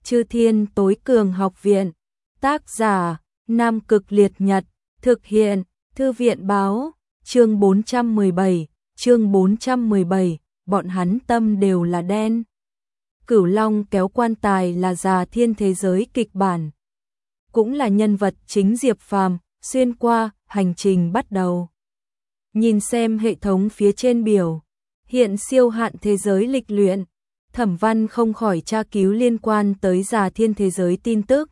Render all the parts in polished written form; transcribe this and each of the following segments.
Chư Thiên Tối Cường Học Viện. Tác giả: Nam Cực Liệt Nhật. Thực hiện: Thư viện báo. Chương 417, bọn hắn tâm đều là đen. Cửu Long kéo quan tài là Già Thiên thế giới kịch bản. Cũng là nhân vật chính Diệp Phàm, xuyên qua, hành trình bắt đầu. Nhìn xem hệ thống phía trên biểu, hiện siêu hạn thế giới lịch luyện, Thẩm Văn không khỏi tra cứu liên quan tới Già Thiên thế giới tin tức.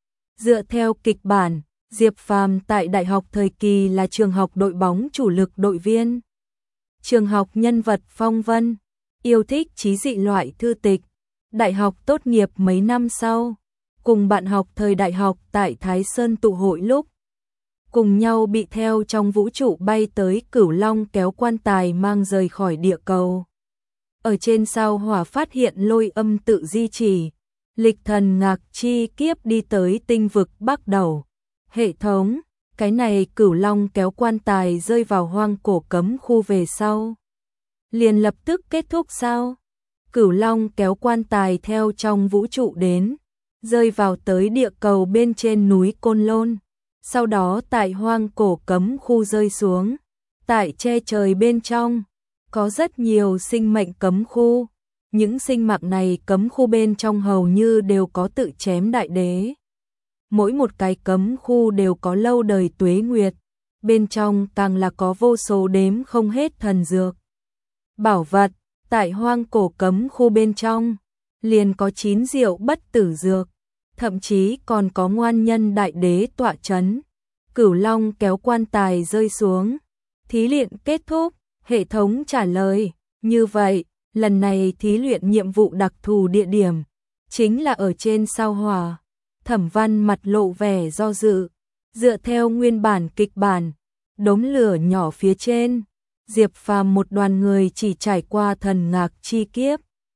Dựa theo kịch bản, Diệp Phàm tại đại học thời kỳ là trường học đội bóng chủ lực đội viên. Trường học nhân vật phong vân, yêu thích trí dị loại thư tịch. Đại học tốt nghiệp mấy năm sau, cùng bạn học thời đại học tại Thái Sơn tụ hội lúc, cùng nhau bị theo trong vũ trụ bay tới Cửu Long kéo quan tài mang rời khỏi địa cầu. Ở trên sao Hỏa phát hiện lôi âm tự di chỉ, lịch thần ngạc chi kiếp đi tới tinh vực Bắc Đầu. Hệ thống, cái này Cửu Long kéo quan tài rơi vào hoang cổ cấm khu về sau, liền lập tức kết thúc sao? Cửu Long kéo quan tài theo trong vũ trụ đến, rơi vào tới địa cầu bên trên núi Côn Lôn, sau đó tại hoang cổ cấm khu rơi xuống. Tại che trời bên trong, có rất nhiều sinh mệnh cấm khu, những sinh mạng này cấm khu bên trong hầu như đều có tự chém đại đế. Mỗi một cái cấm khu đều có lâu đời tuế nguyệt, bên trong càng là có vô số đếm không hết thần dược. Bảo vật, tại hoang cổ cấm khu bên trong, liền có 9 diệu bất tử dược, thậm chí còn có ngoan nhân đại đế tọa chấn. Cửu Long kéo quan tài rơi xuống, thí luyện kết thúc, hệ thống trả lời, như vậy, lần này thí luyện nhiệm vụ đặc thù địa điểm, chính là ở trên sao Hỏa. Thẩm Văn mặt lộ vẻ do dự, dựa theo nguyên bản kịch bản, đống lửa nhỏ phía trên, Diệp Phàm một đoàn người chỉ trải qua thần ngạc chi kiếp.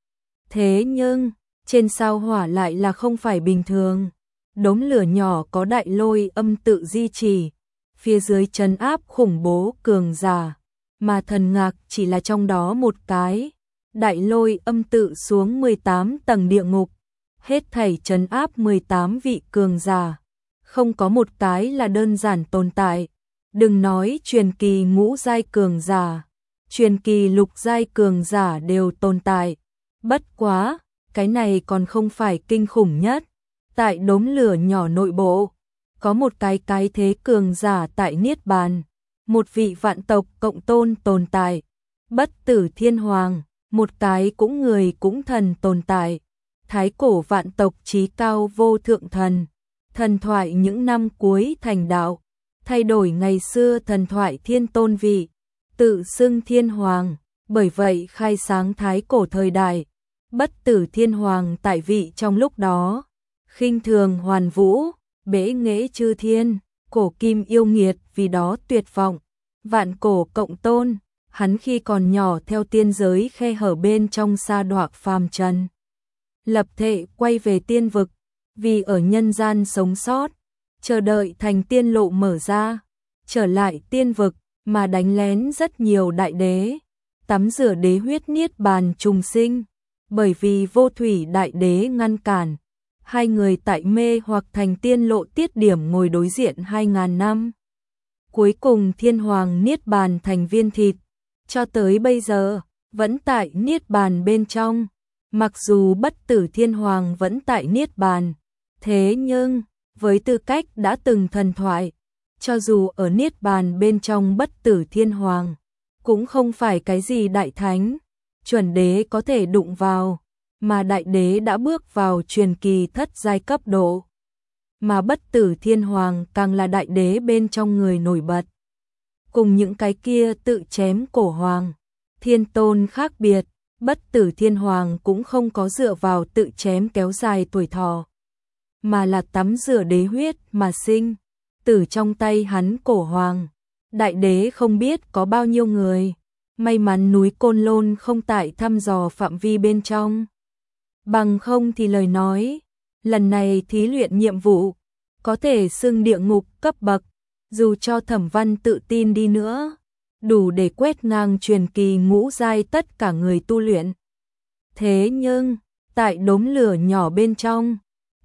Thế nhưng, trên sao Hỏa lại là không phải bình thường. Đống lửa nhỏ có đại lôi âm tự di trì, phía dưới trấn áp khủng bố cường giả, mà thần ngạc chỉ là trong đó một cái. Đại lôi âm tự xuống 18 tầng địa ngục, hết thảy trấn áp 18 vị cường giả, không có một cái là đơn giản tồn tại. Đừng nói truyền kỳ ngũ giai cường giả, truyền kỳ lục giai cường giả đều tồn tại. Bất quá, cái này còn không phải kinh khủng nhất. Tại đống lửa nhỏ nội bộ, có một cái thế cường giả tại Niết Bàn, một vị vạn tộc cộng tôn tồn tại, bất tử thiên hoàng, một cái cũng người cũng thần tồn tại, thái cổ vạn tộc chí cao vô thượng thần, thần thoại những năm cuối thành đạo, thay đổi ngày xưa thần thoại thiên tôn vị, tự xưng thiên hoàng, bởi vậy khai sáng thái cổ thời đại. Bất tử thiên hoàng tại vị trong lúc đó, khinh thường hoàn vũ, bẽ nghễ chư thiên, cổ kim yêu nghiệt vì đó tuyệt vọng. Vạn cổ cộng tôn, hắn khi còn nhỏ theo tiên giới khe hở bên trong sa đọa phàm trần, lập thệ quay về tiên vực, vì ở nhân gian sống sót, chờ đợi thành tiên lộ mở ra, trở lại tiên vực mà đánh lén rất nhiều đại đế, tắm rửa đế huyết niết bàn trùng sinh. Bởi vì vô thủy đại đế ngăn cản, hai người tại mê hoặc thành tiên lộ tiết điểm ngồi đối diện 2000 năm. Cuối cùng thiên hoàng niết bàn thành viên thịt, cho tới bây giờ, vẫn tại niết bàn bên trong. Mặc dù bất tử thiên hoàng vẫn tại niết bàn, thế nhưng, với tư cách đã từng thần thoại, cho dù ở niết bàn bên trong bất tử thiên hoàng, cũng không phải cái gì đại thánh, chuẩn đế có thể đụng vào, mà đại đế đã bước vào truyền kỳ thất giai cấp độ. Mà bất tử thiên hoàng càng là đại đế bên trong người nổi bật. Cùng những cái kia tự chém cổ hoàng, thiên tôn khác biệt, bất tử thiên hoàng cũng không có dựa vào tự chém kéo dài tuổi thọ, mà là tắm rửa đế huyết mà sinh, tử trong tay hắn cổ hoàng. Đại đế không biết có bao nhiêu người, may mắn núi Côn Lôn không tại thăm dò phạm vi bên trong. Bằng không thì lời nói, lần này thí luyện nhiệm vụ, có thể xưng địa ngục cấp bậc, dù cho Thẩm Văn tự tin đi nữa, đủ để quét ngang truyền kỳ ngũ giai tất cả người tu luyện. Thế nhưng, tại đống lửa nhỏ bên trong,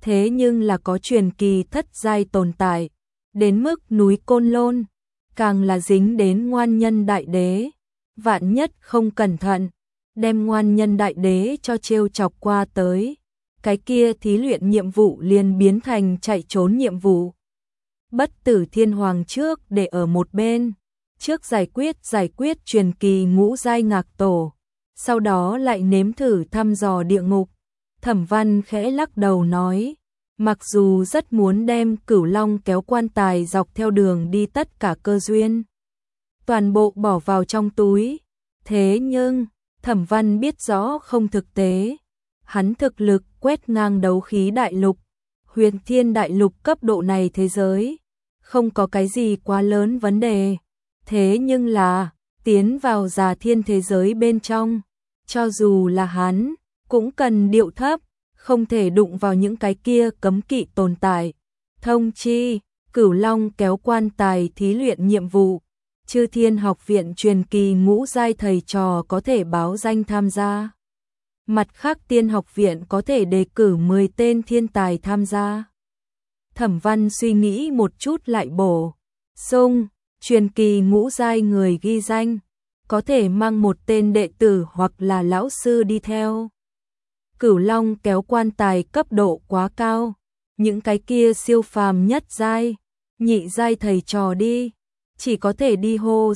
thế nhưng là có truyền kỳ thất giai tồn tại, đến mức núi Côn Lôn, càng là dính đến Ngoan Nhân Đại Đế, vạn nhất không cẩn thận, đem Ngoan Nhân Đại Đế cho trêu chọc qua tới, cái kia thí luyện nhiệm vụ liền biến thành chạy trốn nhiệm vụ. Bất Tử Thiên Hoàng trước để ở một bên, trước giải quyết truyền kỳ ngũ giai Ngạc Tổ, sau đó lại nếm thử thăm dò địa ngục. Thẩm Văn khẽ lắc đầu nói, mặc dù rất muốn đem Cửu Long kéo quan tài dọc theo đường đi tất cả cơ duyên, toàn bộ bỏ vào trong túi, thế nhưng Thẩm Văn biết rõ không thực tế. Hắn thực lực quét ngang đấu khí đại lục, huyền thiên đại lục cấp độ này thế giới, không có cái gì quá lớn vấn đề. Thế nhưng là, tiến vào Già Thiên thế giới bên trong, cho dù là hắn, cũng cần điệu thấp, không thể đụng vào những cái kia cấm kỵ tồn tại. Thông chi, Cửu Long kéo quan tài thí luyện nhiệm vụ, Chư Thiên Học viện truyền kỳ ngũ giai thầy trò có thể báo danh tham gia. Mặt khác Tiên Học viện có thể đề cử 10 tên thiên tài tham gia. Thẩm Văn suy nghĩ một chút lại bổ sung, truyền kỳ ngũ giai người ghi danh, có thể mang một tên đệ tử hoặc là lão sư đi theo. Cửu Long kéo quan tài cấp độ quá cao, những cái kia siêu phàm nhất giai, nhị giai thầy trò đi, chỉ có thể đi hô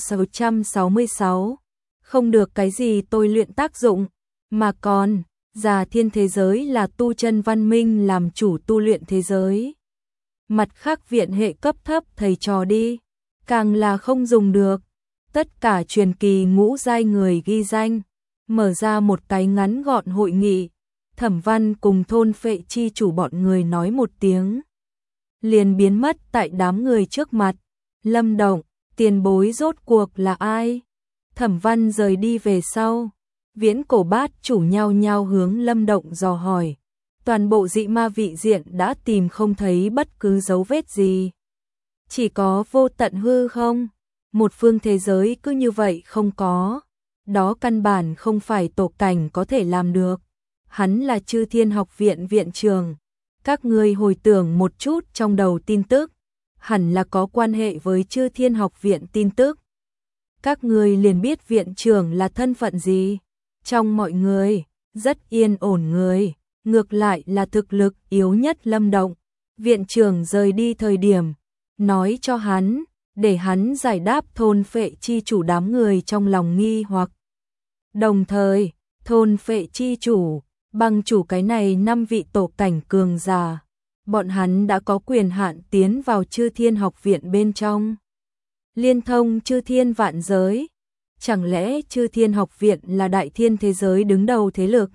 666, không được cái gì tôi luyện tác dụng, mà còn, Già Thiên thế giới là tu chân văn minh làm chủ tu luyện thế giới. Mặt khác viện hệ cấp thấp thầy trò đi, càng là không dùng được. Tất cả truyền kỳ ngũ giai người ghi danh, mở ra một cái ngắn gọn hội nghị. Thẩm Văn cùng thôn phệ chi chủ bọn người nói một tiếng, liền biến mất tại đám người trước mặt. Lâm Động, tiền bối rốt cuộc là ai? Thẩm Văn rời đi về sau, Viễn Cổ Bát chủ nhau nhau hướng Lâm Động dò hỏi. Toàn bộ dị ma vị diện đã tìm không thấy bất cứ dấu vết gì, chỉ có vô tận hư không, một phương thế giới cứ như vậy không có, đó căn bản không phải tổ cảnh có thể làm được. Hắn là Chư Thiên Học viện viện trưởng, các ngươi hồi tưởng một chút trong đầu tin tức, hẳn là có quan hệ với Chư Thiên Học viện tin tức. Các ngươi liền biết viện trưởng là thân phận gì? Trong mọi người, rất yên ổn người, ngược lại là thực lực yếu nhất Lâm Động. Viện trưởng rời đi thời điểm, nói cho hắn, để hắn giải đáp thôn phệ chi chủ đám người trong lòng nghi hoặc. Đồng thời, thôn phệ chi chủ, bằng chủ cái này 5 vị tổ cảnh cường giả, bọn hắn đã có quyền hạn tiến vào Chư Thiên Học viện bên trong, liên thông Chư Thiên vạn giới. Chẳng lẽ Chư Thiên Học viện là đại thiên thế giới đứng đầu thế lực?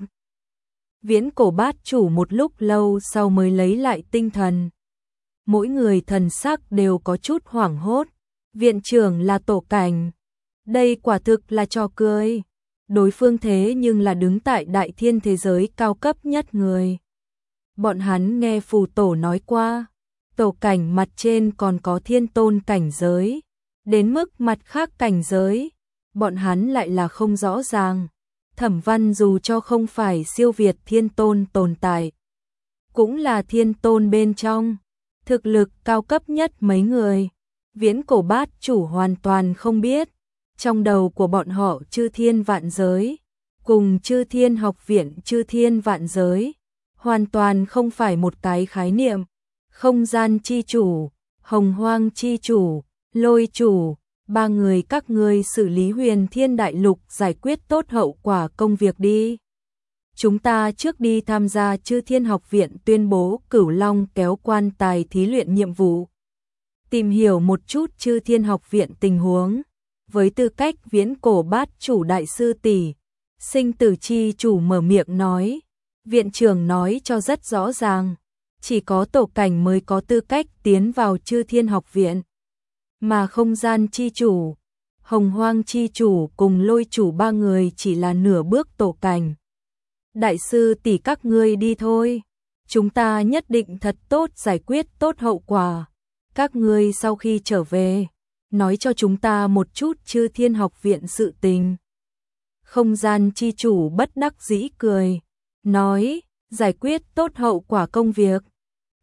Viễn Cổ Bát chủ một lúc lâu sau mới lấy lại tinh thần. Mỗi người thần sắc đều có chút hoảng hốt. Viện trưởng là tổ cảnh, đây quả thực là trò cười. Đối phương thế nhưng là đứng tại đại thiên thế giới cao cấp nhất người. Bọn hắn nghe phù tổ nói qua, tổ cảnh mặt trên còn có thiên tôn cảnh giới, đến mức mặt khác cảnh giới, bọn hắn lại là không rõ ràng. Thẩm Văn dù cho không phải siêu việt thiên tôn tồn tại, cũng là thiên tôn bên trong, thực lực cao cấp nhất mấy người. Viễn Cổ Bát chủ hoàn toàn không biết, trong đầu của bọn họ Chư Thiên vạn giới, cùng Chư Thiên Học viện Chư Thiên vạn giới, hoàn toàn không phải một cái khái niệm. Không gian chi chủ, hồng hoang chi chủ, lôi chủ, ba người các ngươi xử lý huyền thiên đại lục giải quyết tốt hậu quả công việc đi. Chúng ta trước đi tham gia Chư Thiên Học viện tuyên bố Cửu Long kéo quan tài thí luyện nhiệm vụ. Tìm hiểu một chút Chư Thiên Học viện tình huống. Với tư cách Viễn Cổ Bát chủ đại sư tỷ, Sinh Tử chi chủ mở miệng nói. Viện trưởng nói cho rất rõ ràng, chỉ có tổ cảnh mới có tư cách tiến vào Chư Thiên Học viện, mà không gian chi chủ, hồng hoang chi chủ cùng lôi chủ ba người chỉ là nửa bước tổ cảnh. Đại sư tỷ các ngươi đi thôi, chúng ta nhất định thật tốt giải quyết tốt hậu quả. Các ngươi sau khi trở về, nói cho chúng ta một chút Chư Thiên Học viện sự tình. Không gian chi chủ bất đắc dĩ cười, nói, giải quyết tốt hậu quả công việc,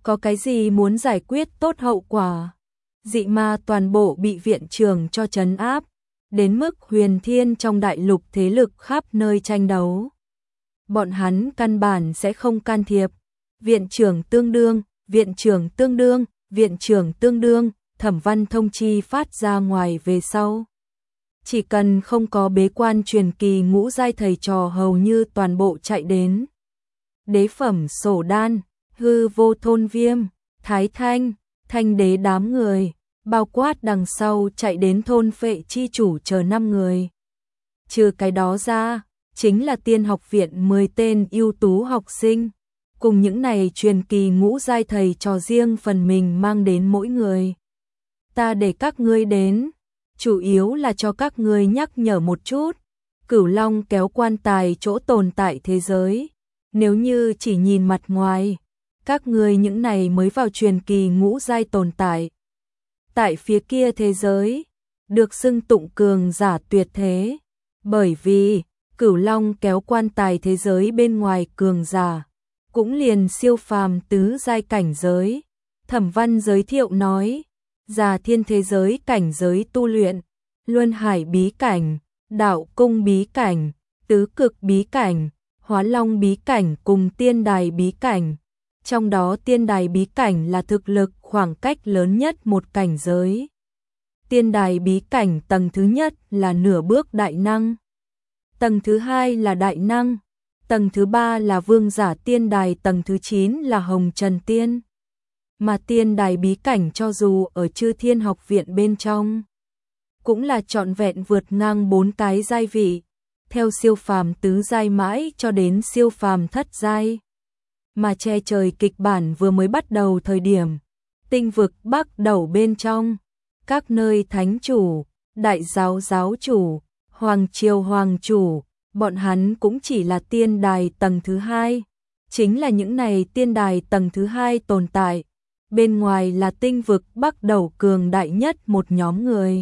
Có cái gì muốn giải quyết tốt hậu quả. Dị ma toàn bộ bị viện trưởng cho trấn áp, đến mức huyền thiên trong đại lục thế lực khắp nơi tranh đấu. Bọn hắn căn bản sẽ không can thiệp. Viện trưởng tương đương, viện trưởng tương đương, viện trưởng tương đương, Thẩm Văn thông chi phát ra ngoài về sau. Chỉ cần không có bế quan truyền kỳ ngũ giai thầy trò hầu như toàn bộ chạy đến. Đế phẩm Sổ Đan, Hư Vô Thôn Viêm, Thái Thanh, Thanh Đế đám người, bao quát đằng sau chạy đến thôn Phệ chi chủ chờ 5 người. Trừ cái đó ra, chính là Tiên học viện 10 tên ưu tú học sinh, cùng những này truyền kỳ ngũ giai thầy trò riêng phần mình mang đến mỗi người. Ta để các ngươi đến, chủ yếu là cho các ngươi nhắc nhở một chút, Cửu Long kéo quan tài chỗ tồn tại thế giới, nếu như chỉ nhìn mặt ngoài, các ngươi những này mới vào truyền kỳ ngũ giai tồn tại. Tại phía kia thế giới, được xưng tụng cường giả tuyệt thế, bởi vì Cửu Long kéo quan tài thế giới bên ngoài cường giả, cũng liền siêu phàm tứ giai cảnh giới. Thẩm Văn giới thiệu nói, Già Thiên thế giới cảnh giới tu luyện, Luân Hải bí cảnh, Đạo cung bí cảnh, Tứ cực bí cảnh, Hóa Long bí cảnh cùng Tiên đài bí cảnh. Trong đó Tiên đài bí cảnh là thực lực khoảng cách lớn nhất một cảnh giới. Tiên đài bí cảnh tầng thứ nhất là nửa bước đại năng, tầng thứ hai là đại năng, tầng thứ ba là vương giả tiên đài, tầng thứ 9 là hồng trần tiên. Mà tiên đài bí cảnh cho dù ở Chư Thiên học viện bên trong, cũng là trọn vẹn vượt ngang 4 cái giai vị, theo siêu phàm tứ giai mãi cho đến siêu phàm thất giai. Mà che trời kịch bản vừa mới bắt đầu thời điểm, tinh vực Bắc Đầu bên trong, các nơi thánh chủ, đại giáo giáo chủ, hoàng triều hoàng chủ, bọn hắn cũng chỉ là tiên đài tầng thứ hai, chính là những này tiên đài tầng thứ hai tồn tại. Bên ngoài là tinh vực Bắc Đầu cường đại nhất một nhóm người.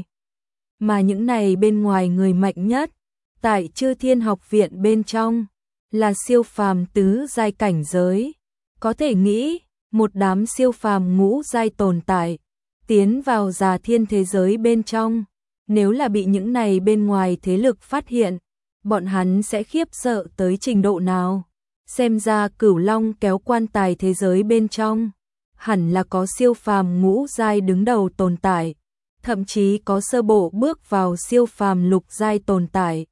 Mà những này bên ngoài người mạnh nhất, tại Chư Thiên học viện bên trong, là siêu phàm tứ giai cảnh giới. Có thể nghĩ, một đám siêu phàm ngũ giai tồn tại, tiến vào Già Thiên thế giới bên trong, nếu là bị những này bên ngoài thế lực phát hiện, bọn hắn sẽ khiếp sợ tới trình độ nào. Xem ra Cửu Long kéo quan tài thế giới bên trong, hẳn là có siêu phàm ngũ giai đứng đầu tồn tại, thậm chí có sơ bộ bước vào siêu phàm lục giai tồn tại.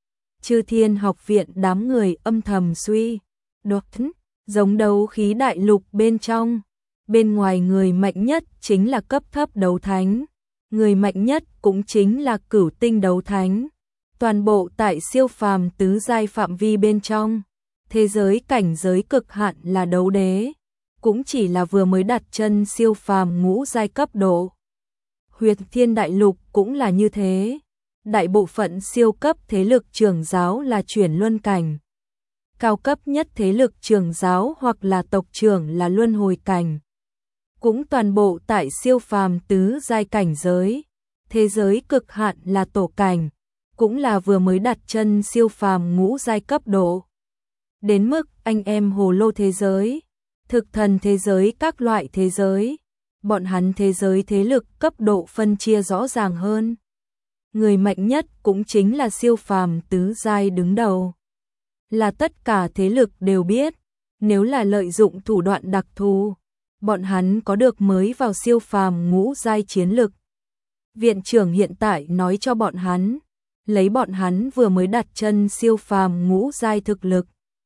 Chư Thiên học viện đám người âm thầm suy đoán, giống đấu khí đại lục bên trong, bên ngoài người mạnh nhất chính là cấp thấp đấu thánh, người mạnh nhất cũng chính là cửu tinh đấu thánh. Toàn bộ tại siêu phàm tứ giai phạm vi bên trong, thế giới cảnh giới cực hạn là đấu đế, cũng chỉ là vừa mới đặt chân siêu phàm ngũ giai cấp độ. Huyệt Thiên đại lục cũng là như thế, đại bộ phận siêu cấp thế lực trưởng giáo là chuyển luân cảnh, cao cấp nhất thế lực trưởng giáo hoặc là tộc trưởng là luân hồi cảnh, cũng toàn bộ tại siêu phàm tứ giai cảnh giới. Thế giới cực hạn là tổ cảnh, cũng là vừa mới đặt chân siêu phàm ngũ giai cấp độ. Đến mức anh em hồ lô thế giới, thực thần thế giới, các loại thế giới, bọn hắn thế giới thế lực cấp độ phân chia rõ ràng hơn. Người mạnh nhất cũng chính là siêu phàm tứ giai đứng đầu, là tất cả thế lực đều biết, nếu là lợi dụng thủ đoạn đặc thù, bọn hắn có được mới vào siêu phàm ngũ giai chiến lực. Viện trưởng hiện tại nói cho bọn hắn, lấy bọn hắn vừa mới đặt chân siêu phàm ngũ giai thực lực,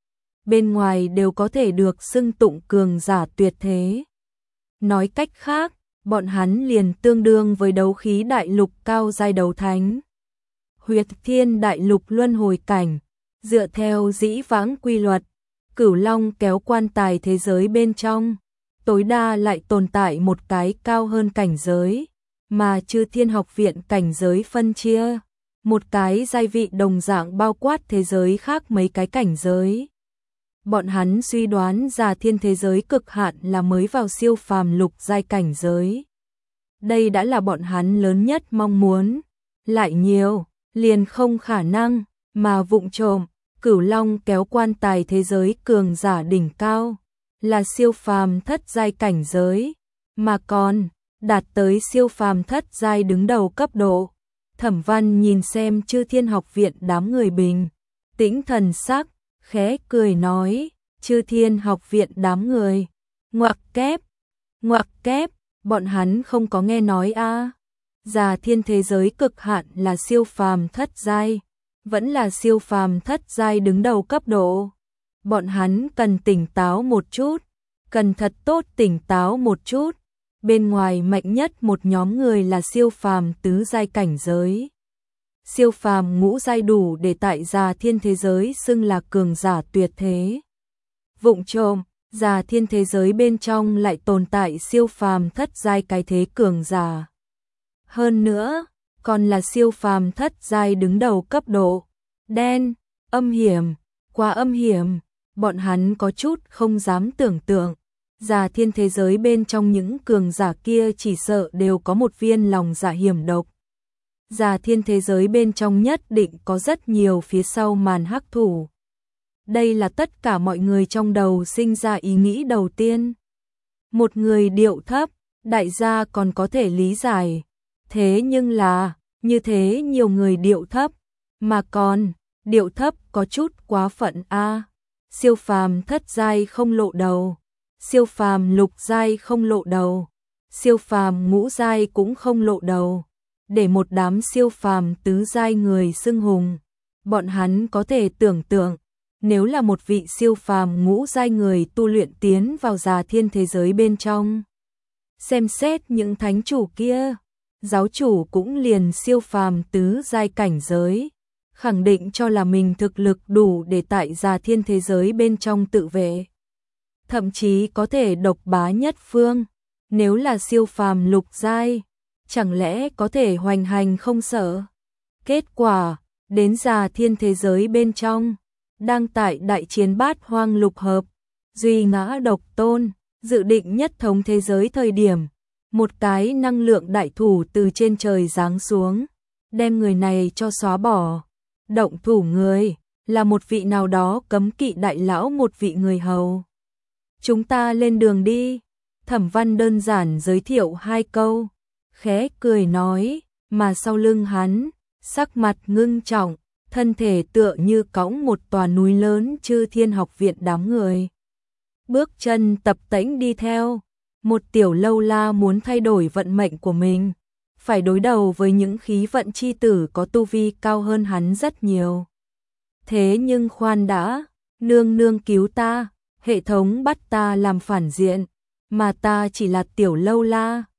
bên ngoài đều có thể được xưng tụng cường giả tuyệt thế. Nói cách khác, bọn hắn liền tương đương với đấu khí đại lục cao giai đấu thánh. Huyệt Thiên đại lục luân hồi cảnh, dựa theo dĩ vãng quy luật, Cửu Long kéo quan tài thế giới bên trong, tối đa lại tồn tại một cái cao hơn cảnh giới, mà Chư Thiên học viện cảnh giới phân chia, một cái giai vị đồng dạng bao quát thế giới khác mấy cái cảnh giới. Bọn hắn suy đoán Già Thiên thế giới cực hạn là mới vào siêu phàm lục giai cảnh giới. Đây đã là bọn hắn lớn nhất mong muốn, lại nhiều, liền không khả năng, mà vụng trộm, Cửu Long kéo quan tài thế giới cường giả đỉnh cao, là siêu phàm thất giai cảnh giới, mà còn đạt tới siêu phàm thất giai đứng đầu cấp độ. Thẩm Văn nhìn xem Chư Thiên Học Viện đám người bình tĩnh thần sắc, khẽ cười nói, Chư Thiên Học Viện đám người, ngoặc kép, bọn hắn không có nghe nói a? Già thiên thế giới cực hạn là siêu phàm thất giai, vẫn là siêu phàm thất giai đứng đầu cấp độ. Bọn hắn cần tỉnh táo một chút, cần thật tốt tỉnh táo một chút. Bên ngoài mạnh nhất một nhóm người là siêu phàm tứ giai cảnh giới. Siêu phàm ngũ giai đủ để tại già thiên thế giới xưng là cường giả tuyệt thế. Vụng trộm, già thiên thế giới bên trong lại tồn tại siêu phàm thất giai cái thế cường giả. Hơn nữa, còn là siêu phàm thất giai đứng đầu cấp độ. Đen, âm hiểm, quá âm hiểm, bọn hắn có chút không dám tưởng tượng. Già thiên thế giới bên trong những cường giả kia chỉ sợ đều có một viên lòng dạ hiểm độc. Già thiên thế giới bên trong nhất định có rất nhiều phía sau màn hắc thủ. Đây là tất cả mọi người trong đầu sinh ra ý nghĩ đầu tiên. Một người điệu thấp, đại gia còn có thể lý giải. Thế nhưng là, như thế nhiều người điệu thấp, mà còn, điệu thấp có chút quá phận a. Siêu phàm thất giai không lộ đầu, siêu phàm lục giai không lộ đầu, siêu phàm ngũ giai cũng không lộ đầu. Để một đám siêu phàm tứ giai người xưng hùng, bọn hắn có thể tưởng tượng, nếu là một vị siêu phàm ngũ giai người tu luyện tiến vào già thiên thế giới bên trong. Xem xét những thánh chủ kia, giáo chủ cũng liền siêu phàm tứ giai cảnh giới, khẳng định cho là mình thực lực đủ để tại già thiên thế giới bên trong tự vệ. Thậm chí có thể độc bá nhất phương, nếu là siêu phàm lục giai, chẳng lẽ có thể hoành hành không sợ. Kết quả, đến già thiên thế giới bên trong, đang tại đại chiến bát hoang lục hợp, duy ngã độc tôn, dự định nhất thống thế giới thời điểm, một cái năng lượng đại thủ từ trên trời giáng xuống, đem người này cho xóa bỏ. Động thủ người, là một vị nào đó cấm kỵ đại lão, một vị người hầu. Chúng ta lên đường đi. Thẩm Văn đơn giản giới thiệu hai câu, khẽ cười nói, mà sau lưng hắn, sắc mặt ngưng trọng, thân thể tựa như cõng một tòa núi lớn Chư Thiên Học Viện đám người. Bước chân tập tễnh đi theo, một tiểu lâu la muốn thay đổi vận mệnh của mình, phải đối đầu với những khí vận chi tử có tu vi cao hơn hắn rất nhiều. Thế nhưng khoan đã, nương nương cứu ta, hệ thống bắt ta làm phản diện, mà ta chỉ là tiểu lâu la,